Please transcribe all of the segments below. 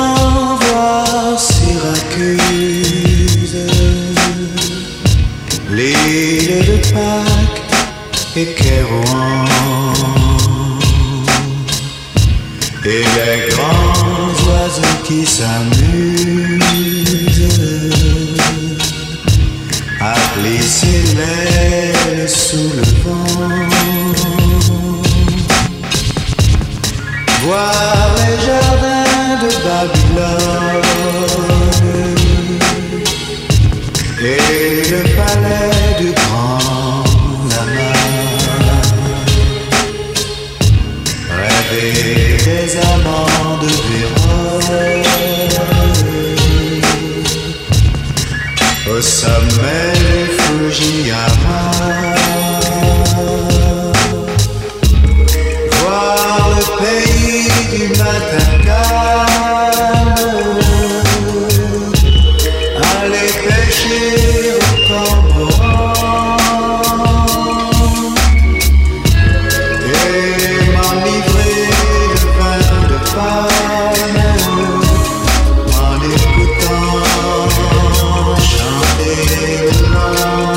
tant voir Syracuse, l'île de Pâques et Kérouan, et les grands oiseaux qui s'amusent à glisser l'aile sous le vent. Voir les jardins de Babylone et le palais du grand lama, rêver des amants de Vérone au sommet du Fujiyama. Voir le pays du matin calme, aller pêcher au cormoran et m'enivrer de vin de palme en écoutant chanter le vent.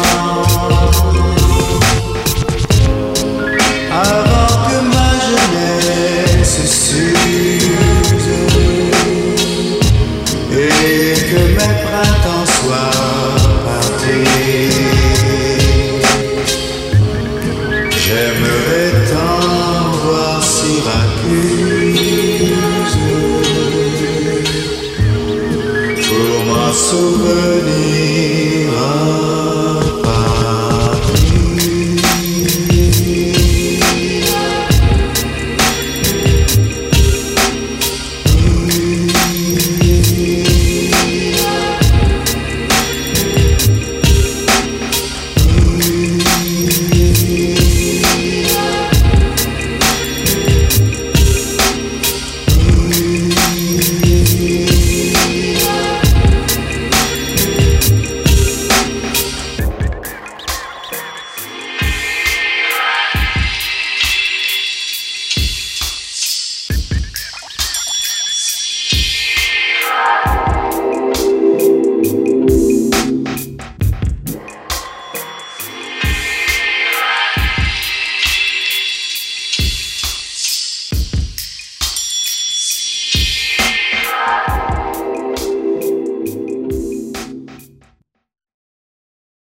Avant que ma jeunesse s'use et que mes printemps soient partis, j'aimerais tant voir Syracuse pour m'en sauver.